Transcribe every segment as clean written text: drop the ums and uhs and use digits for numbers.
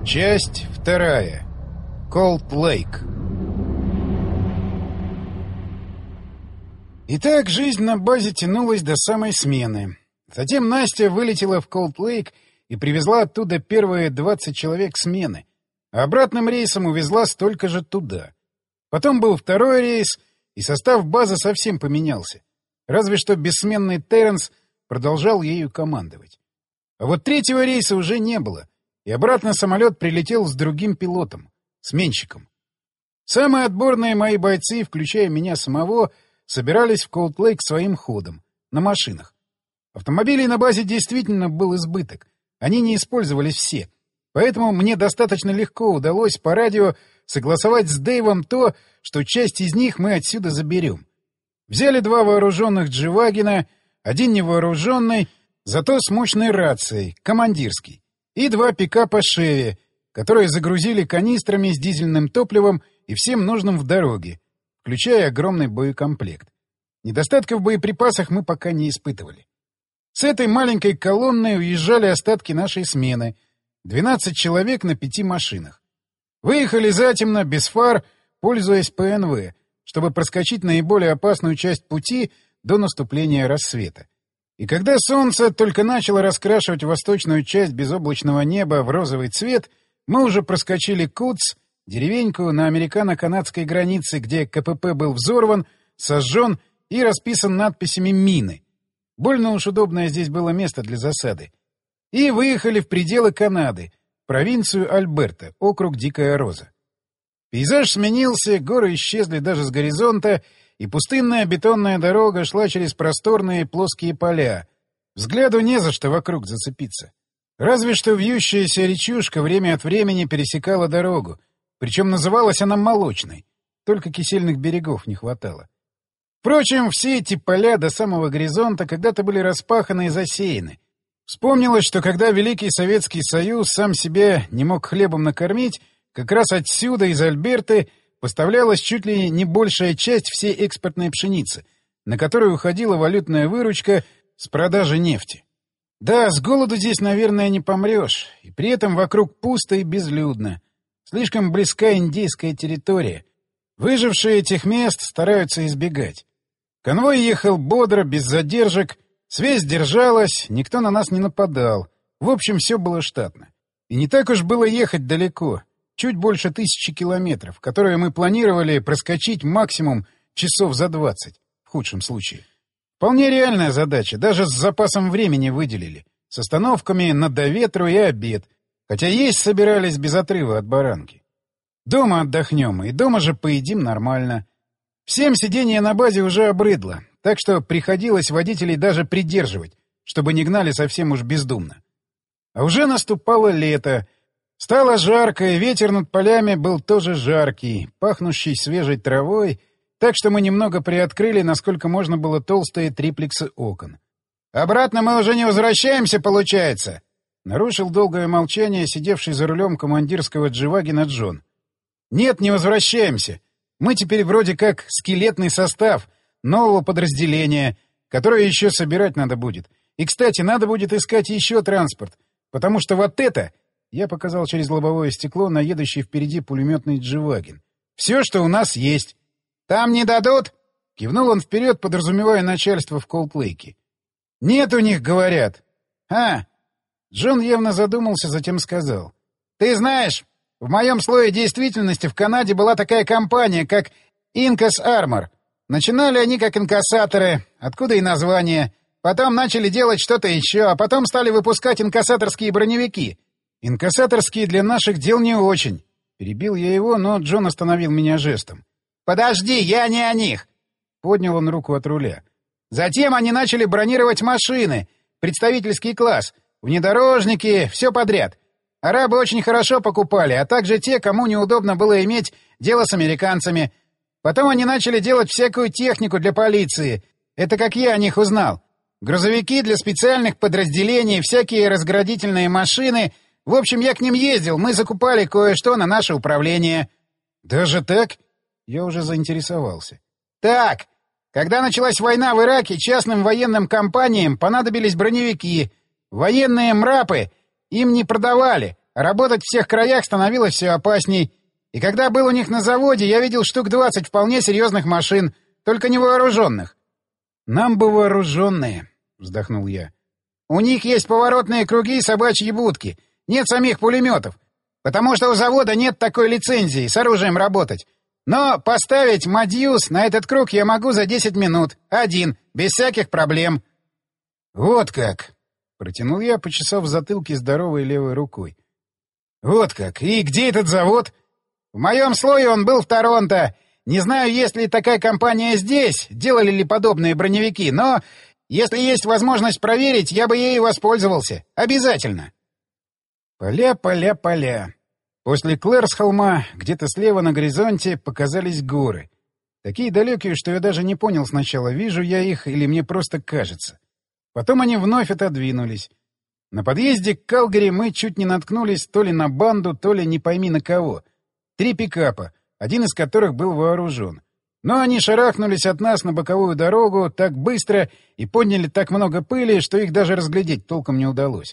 Часть 2. Колд-Лейк. Итак, жизнь на базе тянулась до самой смены. Затем Настя вылетела в Колд-Лейк и привезла оттуда первые 20 человек смены, а обратным рейсом увезла столько же туда. Потом был второй рейс, и состав базы совсем поменялся. Разве что бессменный Терренс продолжал ею командовать. А вот третьего рейса уже не было, и обратно самолет прилетел с другим пилотом, сменщиком. Самые отборные мои бойцы, включая меня самого, собирались в Колд-Лейк своим ходом, на машинах. Автомобилей на базе действительно был избыток, они не использовались все, поэтому мне достаточно легко удалось по радио согласовать с Дэйвом то, что часть из них мы отсюда заберем. Взяли 2 вооруженных Дживагина, 1 невооруженный, зато с мощной рацией, командирский, и 2 пикапа «Шеви», которые загрузили канистрами с дизельным топливом и всем нужным в дороге, включая огромный боекомплект. Недостатков в боеприпасах мы пока не испытывали. С этой маленькой колонной уезжали остатки нашей смены, 12 человек на 5 машинах. Выехали затемно, без фар, пользуясь ПНВ, чтобы проскочить наиболее опасную часть пути до наступления рассвета. И когда солнце только начало раскрашивать восточную часть безоблачного неба в розовый цвет, мы уже проскочили Кутс, деревеньку на американо-канадской границе, где КПП был взорван, сожжен и расписан надписями «Мины». Больно уж удобное здесь было место для засады. И выехали в пределы Канады, провинцию Альберта, округ Дикая Роза. Пейзаж сменился, горы исчезли даже с горизонта, и пустынная бетонная дорога шла через просторные плоские поля. Взгляду не за что вокруг зацепиться. Разве что вьющаяся речушка время от времени пересекала дорогу, причем называлась она Молочной, только кисельных берегов не хватало. Впрочем, все эти поля до самого горизонта когда-то были распаханы и засеяны. Вспомнилось, что когда Великий Советский Союз сам себя не мог хлебом накормить, как раз отсюда, из Альберты, поставлялась чуть ли не большая часть всей экспортной пшеницы, на которую уходила валютная выручка с продажи нефти. Да, с голоду здесь, наверное, не помрешь, и при этом вокруг пусто и безлюдно. Слишком близка индейская территория. Выжившие этих мест стараются избегать. Конвой ехал бодро, без задержек, связь держалась, никто на нас не нападал. В общем, все было штатно. И не так уж было ехать далеко. Чуть больше 1000 километров, которые мы планировали проскочить максимум часов за 20, в худшем случае. Вполне реальная задача, даже с запасом времени выделили, с остановками на доветру и обед, хотя есть собирались без отрыва от баранки. Дома отдохнем, и дома же поедим нормально. Всем сидение на базе уже обрыдло, так что приходилось водителей даже придерживать, чтобы не гнали совсем уж бездумно. А уже наступало лето. Стало жарко, и ветер над полями был тоже жаркий, пахнущий свежей травой, так что мы немного приоткрыли, насколько можно было, толстые триплексы окон. «Обратно мы уже не возвращаемся, получается?» — нарушил долгое молчание сидевший за рулем командирского Дживагина Джон. «Нет, не возвращаемся. Мы теперь вроде как скелетный состав нового подразделения, которое еще собирать надо будет. И, кстати, надо будет искать еще транспорт, потому что вот это...» Я показал через лобовое стекло на едущий впереди пулеметный Дживагин. «Все, что у нас есть». «Там не дадут?» — кивнул он вперед, подразумевая начальство в Колд-Лейке. «Нет у них, говорят». «А!» Джон явно задумался, затем сказал. «Ты знаешь, в моем слое действительности в Канаде была такая компания, как Incas Armor. Начинали они как инкассаторы, откуда и название. Потом начали делать что-то еще, а потом стали выпускать инкассаторские броневики». «Инкассаторские для наших дел не очень». Перебил я его, но Джон остановил меня жестом. «Подожди, я не о них!» Поднял он руку от руля. «Затем они начали бронировать машины, представительский класс, внедорожники, все подряд. Арабы очень хорошо покупали, а также те, кому неудобно было иметь дело с американцами. Потом они начали делать всякую технику для полиции. Это как я о них узнал. Грузовики для специальных подразделений, всякие разградительные машины. В общем, я к ним ездил, мы закупали кое-что на наше управление». «Даже так?» Я уже заинтересовался. «Так. Когда началась война в Ираке, частным военным компаниям понадобились броневики. Военные МРАПы им не продавали, А работать в всех краях становилось все опасней. И когда был у них на заводе, я видел штук 20 вполне серьезных машин, только не вооруженных. — Нам бы вооруженные, — вздохнул я. — У них есть поворотные круги и собачьи будки. Нет самих пулеметов. Потому что у завода нет такой лицензии с оружием работать. Но поставить мадьюс на этот круг я могу за 10 минут. Один, без всяких проблем. — Вот как! — протянул я, почесав в затылке здоровой левой рукой. — Вот как! И где этот завод? — В моем слое он был в Торонто. Не знаю, есть ли такая компания здесь, делали ли подобные броневики, но если есть возможность проверить, я бы ею воспользовался. Обязательно. Поля, поля, поля. После Клэрсхолма, где-то слева на горизонте, показались горы. Такие далекие, что я даже не понял сначала, вижу я их или мне просто кажется. Потом они вновь отодвинулись. На подъезде к Калгари мы чуть не наткнулись то ли на банду, то ли не пойми на кого. 3 пикапа, один из которых был вооружен. Но они шарахнулись от нас на боковую дорогу так быстро и подняли так много пыли, что их даже разглядеть толком не удалось.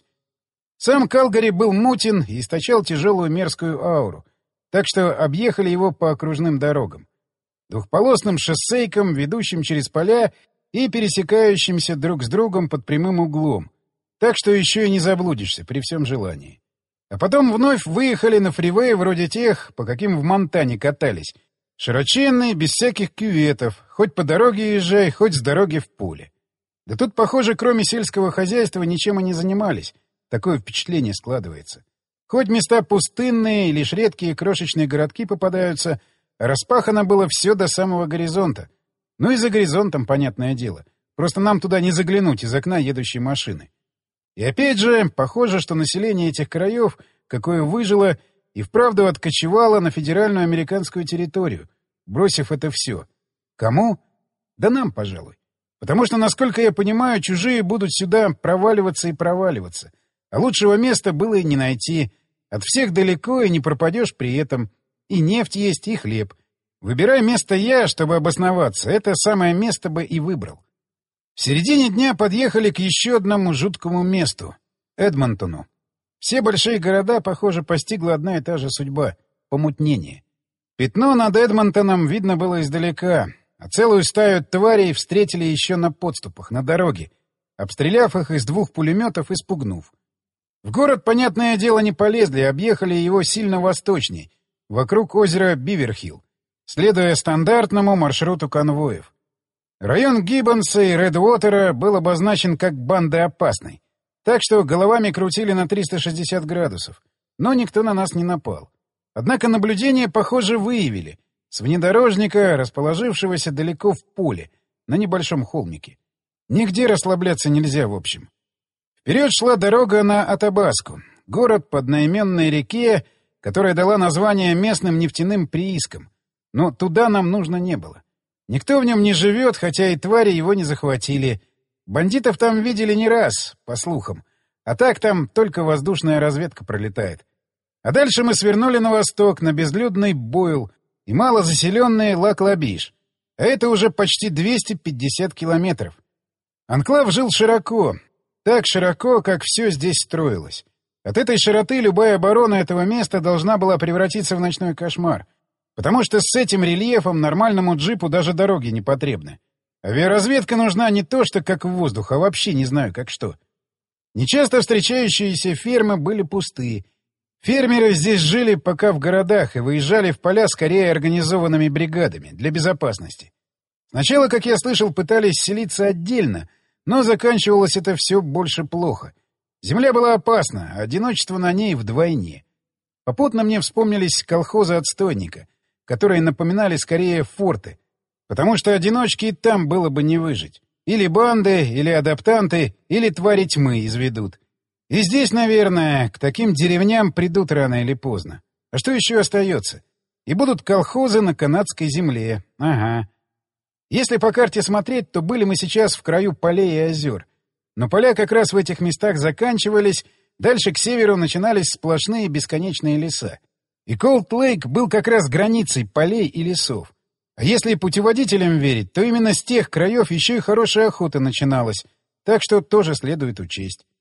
Сам Калгари был мутен и источал тяжелую мерзкую ауру, так что объехали его по окружным дорогам. Двухполосным шоссейкам, ведущим через поля и пересекающимся друг с другом под прямым углом, так что еще и не заблудишься при всем желании. А потом вновь выехали на фривей вроде тех, по каким в Монтане катались. Широченные, без всяких кюветов, хоть по дороге езжай, хоть с дороги в поле. Да тут, похоже, кроме сельского хозяйства ничем и не занимались. Такое впечатление складывается. Хоть места пустынные, лишь редкие крошечные городки попадаются, а распахано было все до самого горизонта. Ну и за горизонтом, понятное дело. Просто нам туда не заглянуть из окна едущей машины. И опять же, похоже, что население этих краев, какое выжило, и вправду откочевало на федеральную американскую территорию, бросив это все. Кому? Да нам, пожалуй. Потому что, насколько я понимаю, чужие будут сюда проваливаться и проваливаться. А лучшего места было и не найти. От всех далеко, и не пропадешь при этом. И нефть есть, и хлеб. Выбирай место я, чтобы обосноваться, это самое место бы и выбрал. В середине дня подъехали к еще одному жуткому месту — Эдмонтону. Все большие города, похоже, постигла одна и та же судьба — помутнение. Пятно над Эдмонтоном видно было издалека, а целую стаю тварей встретили еще на подступах, на дороге, обстреляв их из 2 пулеметов и спугнув. В город, понятное дело, не полезли, объехали его сильно восточней, вокруг озера Биверхилл, следуя стандартному маршруту конвоев. Район Гиббонса и Редвотера был обозначен как банда опасной, так что головами крутили на 360 градусов, но никто на нас не напал. Однако наблюдение, похоже, выявили с внедорожника, расположившегося далеко в поле, на небольшом холмике. Нигде расслабляться нельзя, в общем. Вперед шла дорога на Атабаску, город по одноименной реке, которая дала название местным нефтяным приискам. Но туда нам нужно не было. Никто в нем не живет, хотя и твари его не захватили. Бандитов там видели не раз, по слухам. А так там только воздушная разведка пролетает. А дальше мы свернули на восток, на безлюдный Бойл и малозаселенный Лак-Лабиш. А это уже почти 250 километров. Анклав жил широко. Так широко, как все здесь строилось. От этой широты любая оборона этого места должна была превратиться в ночной кошмар. Потому что с этим рельефом нормальному джипу даже дороги не потребны. Авиаразведка нужна не то что как в воздух, а вообще не знаю как что. Нечасто встречающиеся фермы были пустые. Фермеры здесь жили пока в городах и выезжали в поля скорее организованными бригадами, для безопасности. Сначала, как я слышал, пытались селиться отдельно, но заканчивалось это все больше плохо. Земля была опасна, а одиночество на ней вдвойне. Попутно мне вспомнились колхозы отстойника, которые напоминали скорее форты, потому что одиночки и там было бы не выжить. Или банды, или адаптанты, или твари тьмы изведут. И здесь, наверное, к таким деревням придут рано или поздно. А что еще остается? И будут колхозы на канадской земле. Ага. Если по карте смотреть, то были мы сейчас в краю полей и озер. Но поля как раз в этих местах заканчивались, дальше к северу начинались сплошные бесконечные леса. И Колд-Лейк был как раз границей полей и лесов. А если путеводителям верить, то именно с тех краев еще и хорошая охота начиналась, так что тоже следует учесть.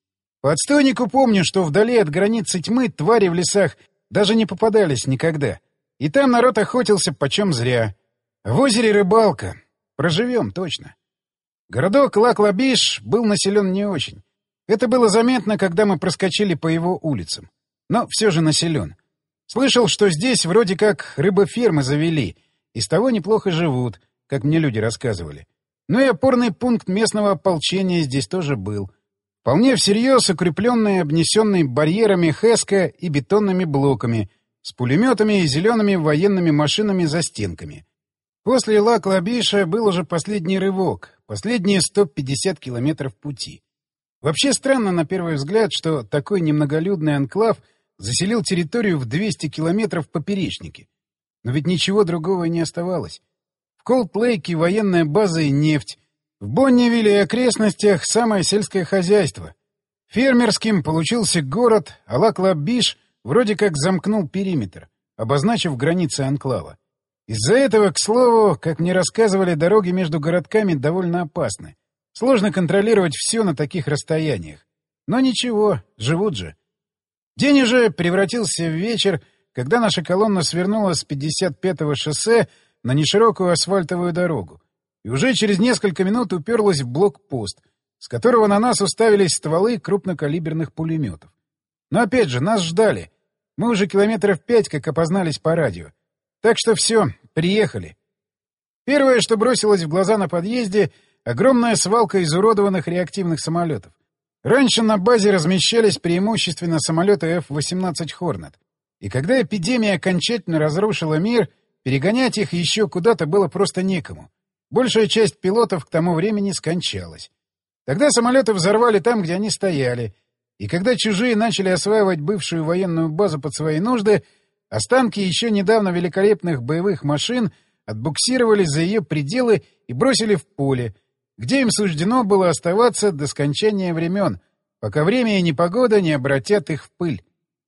По отстойнику помню, что вдали от границы тьмы твари в лесах даже не попадались никогда. И там народ охотился почем зря. В озере рыбалка. Проживем точно. Городок Лак-Лабиш был населен не очень. Это было заметно, когда мы проскочили по его улицам. Но все же населен. Слышал, что здесь вроде как рыбофермы завели, и с того неплохо живут, как мне люди рассказывали. Но и опорный пункт местного ополчения здесь тоже был. Вполне всерьез укрепленный, обнесенный барьерами ХЭСКа и бетонными блоками, с пулеметами и зелеными военными машинами за стенками. После Лак-Лабиша был уже последний рывок, последние 150 километров пути. Вообще странно на первый взгляд, что такой немноголюдный анклав заселил территорию в 200 километров в поперечнике. Но ведь ничего другого и не оставалось. В Колд-Лейке военная база и нефть. В Бонневилле и окрестностях самое сельское хозяйство. Фермерским получился город, а Лак-Лабиш вроде как замкнул периметр, обозначив границы анклава. Из-за этого, к слову, как мне рассказывали, дороги между городками довольно опасны. Сложно контролировать все на таких расстояниях. Но ничего, живут же. День уже превратился в вечер, когда наша колонна свернула с 55-го шоссе на неширокую асфальтовую дорогу и уже через несколько минут уперлась в блокпост, с которого на нас уставились стволы крупнокалиберных пулеметов. Но опять же, нас ждали. Мы уже километров 5 как опознались по радио. Так что все, приехали. Первое, что бросилось в глаза на подъезде — огромная свалка изуродованных реактивных самолетов. Раньше на базе размещались преимущественно самолеты F-18 «Хорнет». И когда эпидемия окончательно разрушила мир, перегонять их еще куда-то было просто некому. Большая часть пилотов к тому времени скончалась. Тогда самолеты взорвали там, где они стояли. И когда чужие начали осваивать бывшую военную базу под свои нужды, останки еще недавно великолепных боевых машин отбуксировали за ее пределы и бросили в поле, где им суждено было оставаться до скончания времен, пока время и непогода не обратят их в пыль.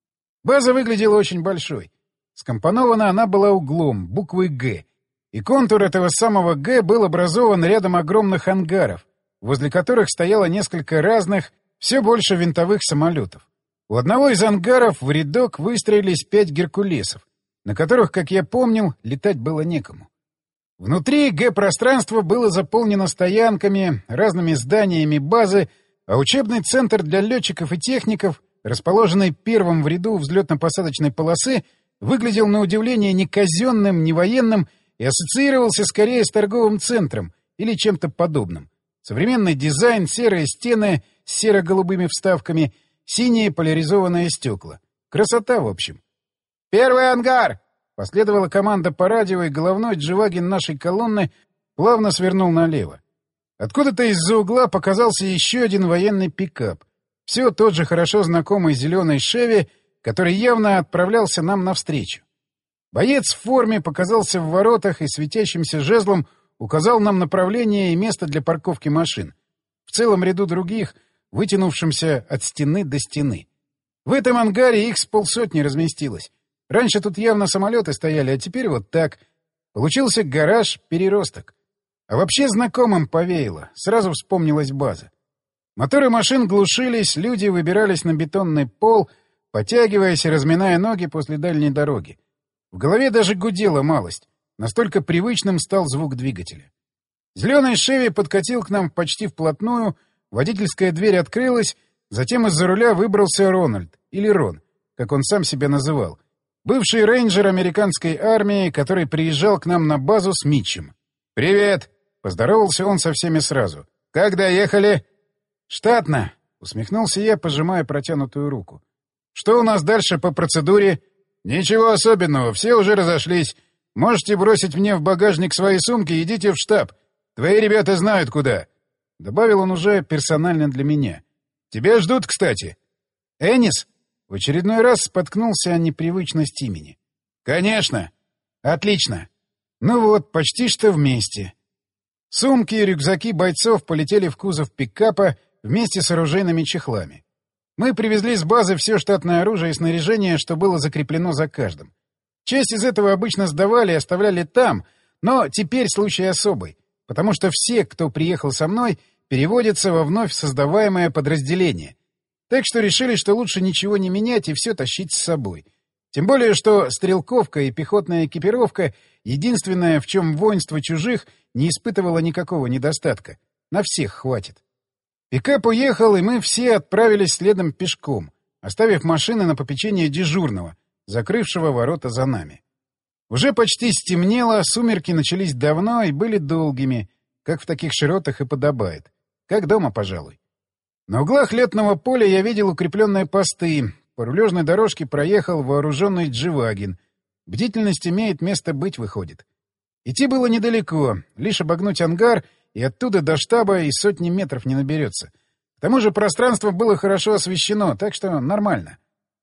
База выглядела очень большой. Скомпонована она была углом, буквой «Г», и контур этого самого «Г» был образован рядом огромных ангаров, возле которых стояло несколько разных, все больше винтовых самолетов. У одного из ангаров в рядок выстроились 5 «Геркулесов», на которых, как я помнил, летать было некому. Внутри Г-пространство было заполнено стоянками, разными зданиями базы, а учебный центр для летчиков и техников, расположенный первым в ряду взлетно-посадочной полосы, выглядел на удивление не казенным, не военным и ассоциировался скорее с торговым центром или чем-то подобным. Современный дизайн, серые стены с серо-голубыми вставками, синие поляризованные стекла. Красота, в общем. «Первый ангар!» Последовала команда по радио, и головной дживагин нашей колонны плавно свернул налево. Откуда-то из-за угла показался еще один военный пикап. Все тот же хорошо знакомый зеленый «Шеви», который явно отправлялся нам навстречу. Боец в форме показался в воротах и светящимся жезлом указал нам направление и место для парковки машин. В целом ряду других, вытянувшимся от стены до стены. В этом ангаре их с полсотни разместилось. Раньше тут явно самолеты стояли, а теперь вот так. Получился гараж-переросток. А вообще знакомым повеяло. Сразу вспомнилась база. Моторы машин глушились, люди выбирались на бетонный пол, потягиваясь и разминая ноги после дальней дороги. В голове даже гудела малость. Настолько привычным стал звук двигателя. Зеленый «Шеви» подкатил к нам почти вплотную, водительская дверь открылась, затем из-за руля выбрался Рональд, или Рон, как он сам себя называл. Бывший рейнджер американской армии, который приезжал к нам на базу с Митчем. «Привет!» — поздоровался он со всеми сразу. «Как доехали?» «Штатно!» — усмехнулся я, пожимая протянутую руку. «Что у нас дальше по процедуре?» «Ничего особенного, все уже разошлись. Можете бросить мне в багажник свои сумки и идите в штаб. Твои ребята знают, куда». Добавил он уже персонально для меня. «Тебя ждут, кстати». «Энис?» В очередной раз споткнулся о непривычность имени. «Конечно!» «Отлично!» Ну вот, почти что вместе. Сумки и рюкзаки бойцов полетели в кузов пикапа вместе с оружейными чехлами. Мы привезли с базы все штатное оружие и снаряжение, что было закреплено за каждым. Часть из этого обычно сдавали и оставляли там, но теперь случай особый, потому что все, кто приехал со мной, переводятся во вновь создаваемое подразделение. Так что решили, что лучше ничего не менять и все тащить с собой. Тем более, что стрелковка и пехотная экипировка — единственное, в чем воинство чужих не испытывало никакого недостатка. На всех хватит. Пикап уехал, и мы все отправились следом пешком, оставив машины на попечение дежурного, закрывшего ворота за нами. Уже почти стемнело, сумерки начались давно и были долгими, как в таких широтах и подобает. Как дома, пожалуй. На углах летного поля я видел укрепленные посты. По рулежной дорожке проехал вооруженный дживагин. Бдительность имеет место быть, выходит. Идти было недалеко, лишь обогнуть ангар, и оттуда до штаба и сотни метров не наберется. К тому же пространство было хорошо освещено, так что нормально.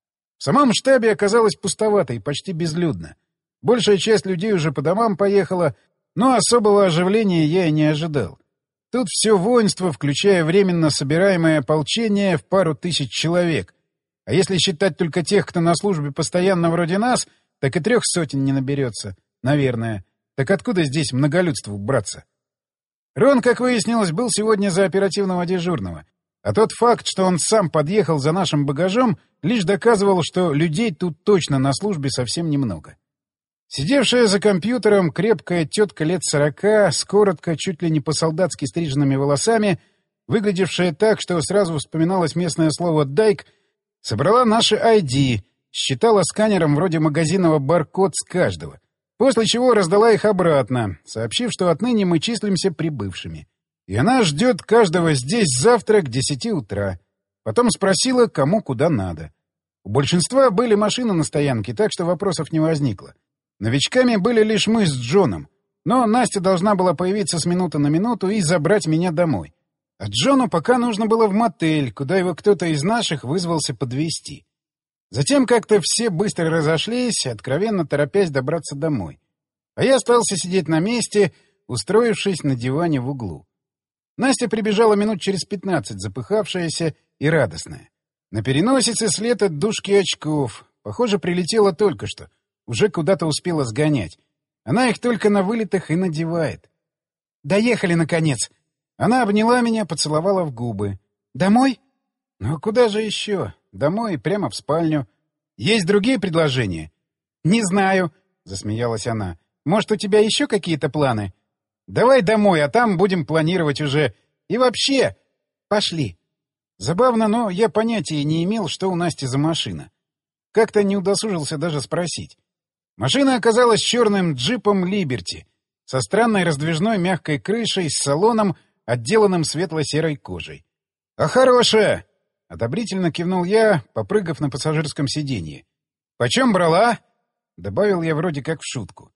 В самом штабе оказалось пустовато и почти безлюдно. Большая часть людей уже по домам поехала, но особого оживления я и не ожидал. Тут все воинство, включая временно собираемое ополчение, в пару тысяч человек. А если считать только тех, кто на службе постоянно вроде нас, так и 300 не наберется, наверное. Так откуда здесь многолюдству браться? Рон, как выяснилось, был сегодня за оперативного дежурного. А тот факт, что он сам подъехал за нашим багажом, лишь доказывал, что людей тут точно на службе совсем немного. Сидевшая за компьютером крепкая тетка лет 40, с коротко, чуть ли не по-солдатски стриженными волосами, выглядевшая так, что сразу вспоминалось местное слово «дайк», собрала наши ID, считала сканером вроде магазинного баркод с каждого, после чего раздала их обратно, сообщив, что отныне мы числимся прибывшими. И она ждет каждого здесь завтра к 10 утра. Потом спросила, кому куда надо. У большинства были машины на стоянке, так что вопросов не возникло. Новичками были лишь мы с Джоном, но Настя должна была появиться с минуты на минуту и забрать меня домой. А Джону пока нужно было в мотель, куда его кто-то из наших вызвался подвезти. Затем как-то все быстро разошлись, откровенно торопясь добраться домой. А я остался сидеть на месте, устроившись на диване в углу. Настя прибежала минут через 15, запыхавшаяся и радостная. На переносице след от дужки очков. Похоже, прилетела только что. Уже куда-то успела сгонять. Она их только на вылетах и надевает. «Доехали, наконец!» Она обняла меня, поцеловала в губы. «Домой?» «Ну, куда же еще? Домой, прямо в спальню. Есть другие предложения?» «Не знаю», — засмеялась она. «Может, у тебя еще какие-то планы?» «Давай домой, а там будем планировать уже. И вообще...» «Пошли». Забавно, но я понятия не имел, что у Насти за машина. Как-то не удосужился даже спросить. Машина оказалась черным джипом «Либерти» со странной раздвижной мягкой крышей, с салоном, отделанным светло-серой кожей. «А хорошая!» — одобрительно кивнул я, попрыгав на пассажирском сиденье. «Почем брала?» — добавил я вроде как в шутку.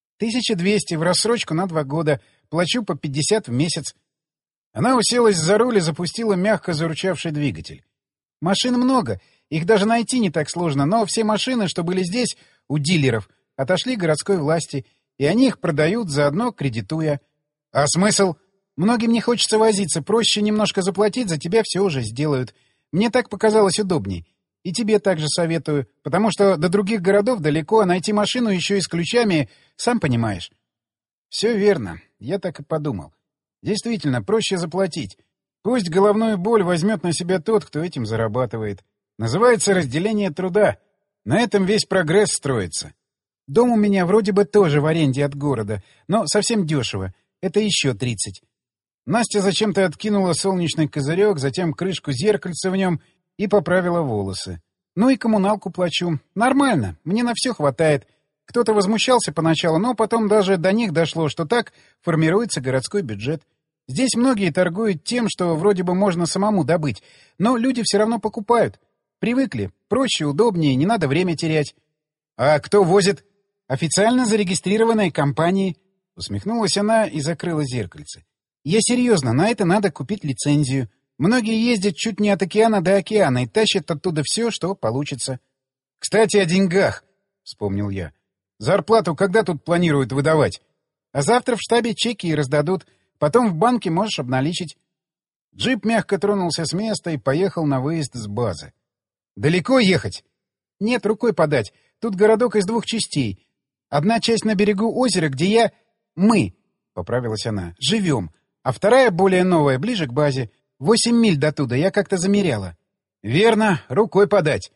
1200 в рассрочку на 2 года. Плачу по 50 в месяц. Она уселась за руль и запустила мягко зарычавший двигатель. Машин много, их даже найти не так сложно, но все машины, что были здесь, у дилеров, отошли городской власти, и они их продают, заодно кредитуя. А смысл? Многим не хочется возиться, проще немножко заплатить, за тебя все уже сделают. Мне так показалось удобней. И тебе также советую, потому что до других городов далеко, а найти машину еще и с ключами, сам понимаешь. Все верно, я так и подумал. Действительно, проще заплатить. Пусть головную боль возьмет на себя тот, кто этим зарабатывает. Называется разделение труда. На этом весь прогресс строится. Дом у меня вроде бы тоже в аренде от города, но совсем дешево. Это еще 30. Настя зачем-то откинула солнечный козырек, затем крышку зеркальца в нем и поправила волосы. Ну и коммуналку плачу. Нормально, мне на все хватает. Кто-то возмущался поначалу, но потом даже до них дошло, что так формируется городской бюджет. Здесь многие торгуют тем, что вроде бы можно самому добыть, но люди все равно покупают. Привыкли. Проще, удобнее, не надо время терять. — А кто возит? — Официально зарегистрированные компании. Усмехнулась она и закрыла зеркальце. — Я серьезно, на это надо купить лицензию. Многие ездят чуть не от океана до океана и тащат оттуда все, что получится. — Кстати, о деньгах, — вспомнил я. — Зарплату когда тут планируют выдавать? — А завтра в штабе чеки и раздадут. Потом в банке можешь обналичить. Джип мягко тронулся с места и поехал на выезд с базы. «Далеко ехать?» «Нет, рукой подать. Тут городок из 2 частей. Одна часть на берегу озера, где мы, — поправилась она, — живем. А вторая, более новая, ближе к базе. 8 миль до туда, я как-то замеряла». Верно, рукой подать.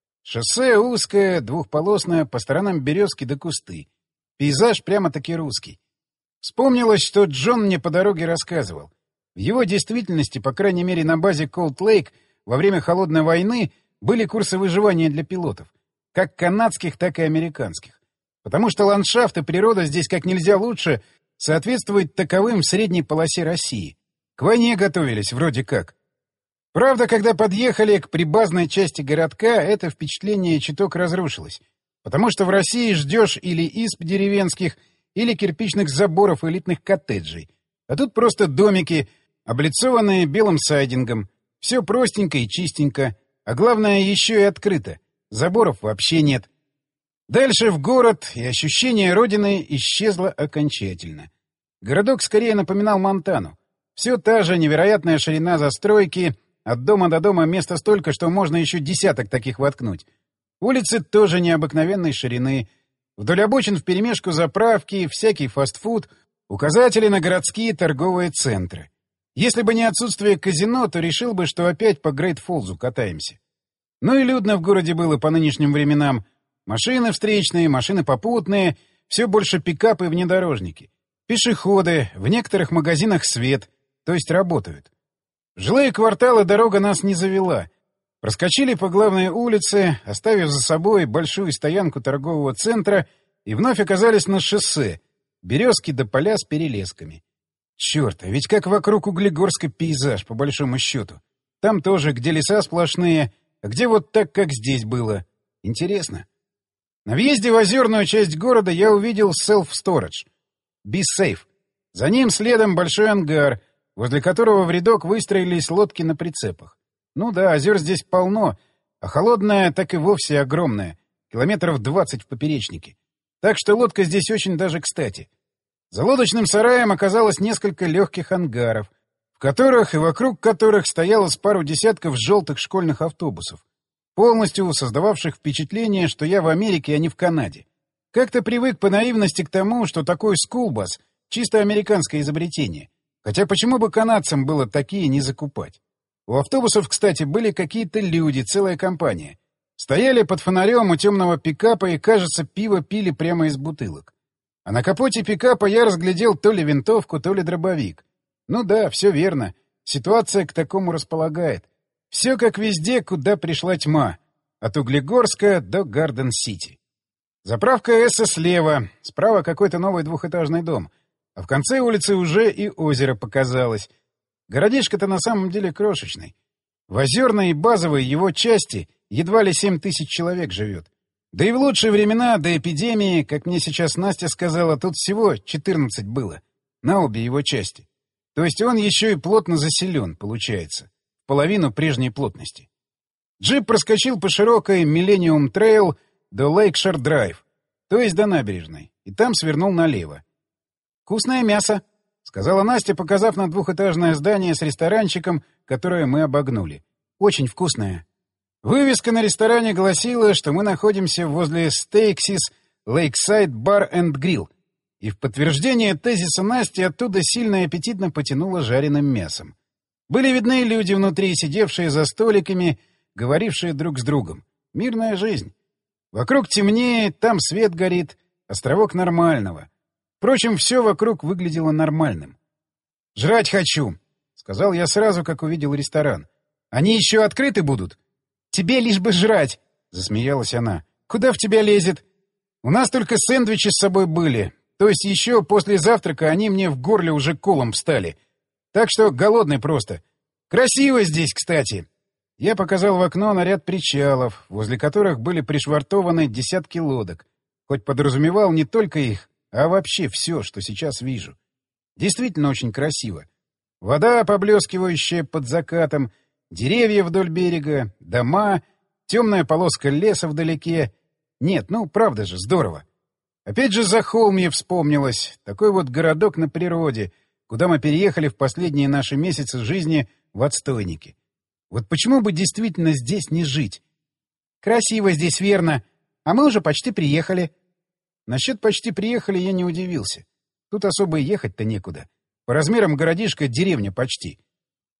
Шоссе узкое, двухполосное, по сторонам березки да кусты. Пейзаж прямо-таки русский. Вспомнилось, что Джон мне по дороге рассказывал. В его действительности, по крайней мере на базе Колд-Лейк, во время Холодной войны были курсы выживания для пилотов. Как канадских, так и американских. Потому что ландшафт и природа здесь как нельзя лучше соответствуют таковым в средней полосе России. К войне готовились, вроде как. Правда, когда подъехали к прибазной части городка, это впечатление чуток разрушилось. Потому что в России ждешь или исп деревенских, или кирпичных заборов элитных коттеджей. А тут просто домики, облицованные белым сайдингом. Все простенько и чистенько. А главное, еще и открыто. Заборов вообще нет. Дальше в город, и ощущение родины исчезло окончательно. Городок скорее напоминал Монтану. Все та же невероятная ширина застройки, от дома до дома места столько, что можно еще десяток таких воткнуть. Улицы тоже необыкновенной ширины. Вдоль обочин вперемешку заправки, всякий фастфуд, указатели на городские торговые центры. Если бы не отсутствие казино, то решил бы, что опять по Грейт-Фоллзу катаемся. Ну и людно в городе было по нынешним временам. Машины встречные, машины попутные, все больше пикапы и внедорожники. Пешеходы, в некоторых магазинах свет, то есть работают. В жилые кварталы дорога нас не завела. Проскочили по главной улице, оставив за собой большую стоянку торгового центра, и вновь оказались на шоссе. Березки до поля с перелесками. Черт, а ведь как вокруг Углегорска пейзаж, по большому счету. Там тоже, где леса сплошные, а где вот так, как здесь было. Интересно. На въезде в озерную часть города я увидел self-storage. Be safe. За ним следом большой ангар, возле которого в рядок выстроились лодки на прицепах. Ну да, озер здесь полно, а холодная так и вовсе огромная, километров 20 в поперечнике. Так что лодка здесь очень даже кстати. За лодочным сараем оказалось несколько легких ангаров, в которых и вокруг которых стояло с пару десятков желтых школьных автобусов, полностью создававших впечатление, что я в Америке, а не в Канаде. Как-то привык по наивности к тому, что такой скулбас — чисто американское изобретение. Хотя почему бы канадцам было такие не закупать? У автобусов, кстати, были какие-то люди, целая компания. Стояли под фонарем у темного пикапа и, кажется, пиво пили прямо из бутылок. А на капоте пикапа я разглядел то ли винтовку, то ли дробовик. Ну да, все верно. Ситуация к такому располагает. Все как везде, куда пришла тьма. От Углегорска до Гарден-Сити. Заправка «Эсса» слева, справа какой-то новый двухэтажный дом. А в конце улицы уже и озеро показалось. Городишко-то на самом деле крошечный. В озерной и базовой его части едва ли 7 тысяч человек живет. Да и в лучшие времена, до эпидемии, как мне сейчас Настя сказала, тут всего 14 было. На обе его части. То есть он еще и плотно заселен, получается. В половину прежней плотности. Джип проскочил по широкой Millennium Trail до Lakeshore Drive, то есть до набережной, и там свернул налево. «Вкусное мясо», — сказала Настя, показав на двухэтажное здание с ресторанчиком, которое мы обогнули. «Очень вкусное». Вывеска на ресторане гласила, что мы находимся возле Стейксис Lakeside Bar and Grill, и в подтверждение тезиса Насти оттуда сильно и аппетитно потянуло жареным мясом. Были видны люди внутри, сидевшие за столиками, говорившие друг с другом. Мирная жизнь. Вокруг темнее, там свет горит, островок нормального. Впрочем, все вокруг выглядело нормальным. «Жрать хочу», — сказал я сразу, как увидел ресторан. «Они еще открыты будут?» «Тебе лишь бы жрать», — засмеялась она. «Куда в тебя лезет? У нас только сэндвичи с собой были, то есть еще после завтрака они мне в горле уже колом встали. Так что голодный просто. Красиво здесь, кстати». Я показал в окно на ряд причалов, возле которых были пришвартованы десятки лодок, хоть подразумевал не только их, а вообще все, что сейчас вижу. Действительно очень красиво. Вода, поблескивающая под закатом, деревья вдоль берега, дома, темная полоска леса вдалеке. Нет, ну, правда же, здорово. Опять же Захолмье вспомнилось, такой вот городок на природе, куда мы переехали в последние наши месяцы жизни в отстойнике. Вот почему бы действительно здесь не жить? Красиво здесь, верно. А мы уже почти приехали. Насчет «почти приехали» я не удивился. Тут особо ехать-то некуда. По размерам городишко — деревня почти.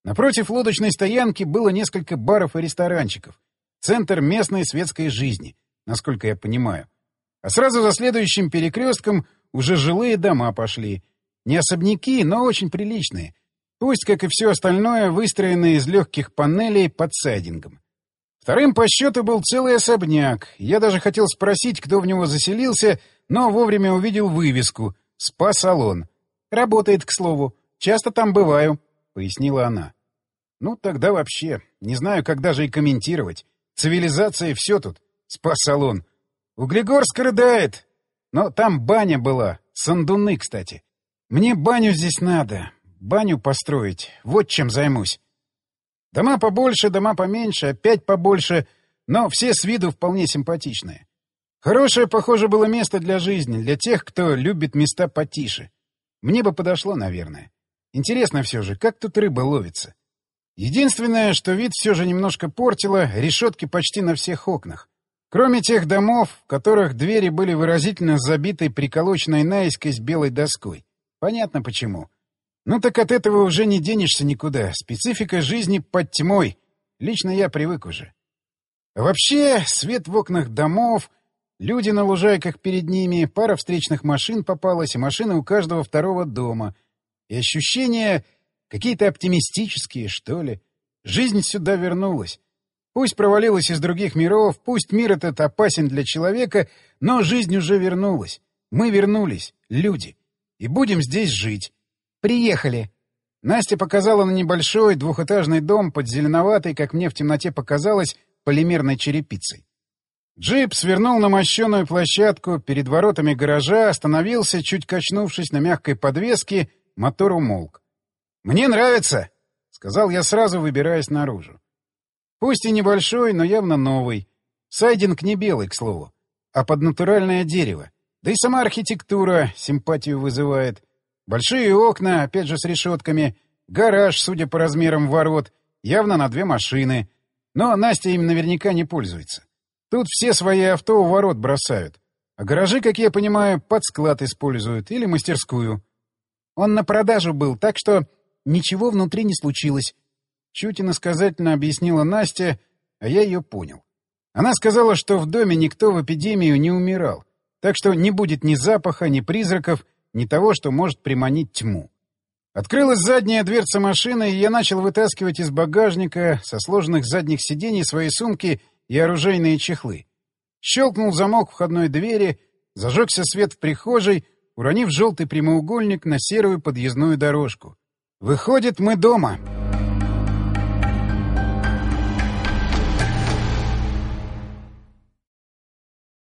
Напротив лодочной стоянки было несколько баров и ресторанчиков. Центр местной светской жизни, насколько я понимаю. А сразу за следующим перекрестком уже жилые дома пошли. Не особняки, но очень приличные. Пусть, как и все остальное, выстроенные из легких панелей под сайдингом. Вторым по счету был целый особняк. Я даже хотел спросить, кто в него заселился, но вовремя увидел вывеску «Спа-салон». «Работает, к слову. Часто там бываю», — пояснила она. «Ну, тогда вообще. Не знаю, как даже и комментировать. Цивилизация и все тут. Спа-салон. Углегорск рыдает. Но там баня была. Сандуны, кстати. Мне баню здесь надо. Баню построить. Вот чем займусь». Дома побольше, дома поменьше, опять побольше, но все с виду вполне симпатичные. Хорошее, похоже, было место для жизни, для тех, кто любит места потише. Мне бы подошло, наверное. Интересно все же, как тут рыба ловится. Единственное, что вид все же немножко портило, решетки почти на всех окнах. Кроме тех домов, в которых двери были выразительно забитой приколоченной наискось белой доской. Понятно почему. Ну так от этого уже не денешься никуда. Специфика жизни под тьмой. Лично я привык уже. А вообще, свет в окнах домов, люди на лужайках перед ними, пара встречных машин попалась, и машины у каждого второго дома. И ощущения какие-то оптимистические, что ли. Жизнь сюда вернулась. Пусть провалилась из других миров, пусть мир этот опасен для человека, но жизнь уже вернулась. Мы вернулись, люди, и будем здесь жить. «Приехали!» Настя показала на небольшой двухэтажный дом под зеленоватой, как мне в темноте показалось, полимерной черепицей. Джип свернул на мощеную площадку перед воротами гаража, остановился, чуть качнувшись на мягкой подвеске, мотор умолк. «Мне нравится!» — сказал я сразу, выбираясь наружу. Пусть и небольшой, но явно новый. Сайдинг не белый, к слову, а под натуральное дерево. Да и сама архитектура симпатию вызывает. Большие окна, опять же с решетками, гараж, судя по размерам ворот, явно на 2 машины. Но Настя им наверняка не пользуется. Тут все свои авто у ворот бросают. А гаражи, как я понимаю, под склад используют или мастерскую. Он на продажу был, так что ничего внутри не случилось. Чуть иносказательно объяснила Настя, а я ее понял. Она сказала, что в доме никто в эпидемию не умирал, так что не будет ни запаха, ни призраков, ни того, что может приманить тьму. Открылась задняя дверца машины, и я начал вытаскивать из багажника со сложенных задних сидений свои сумки и оружейные чехлы. Щелкнул замок входной двери, зажегся свет в прихожей, уронив желтый прямоугольник на серую подъездную дорожку. «Выходит, мы дома!»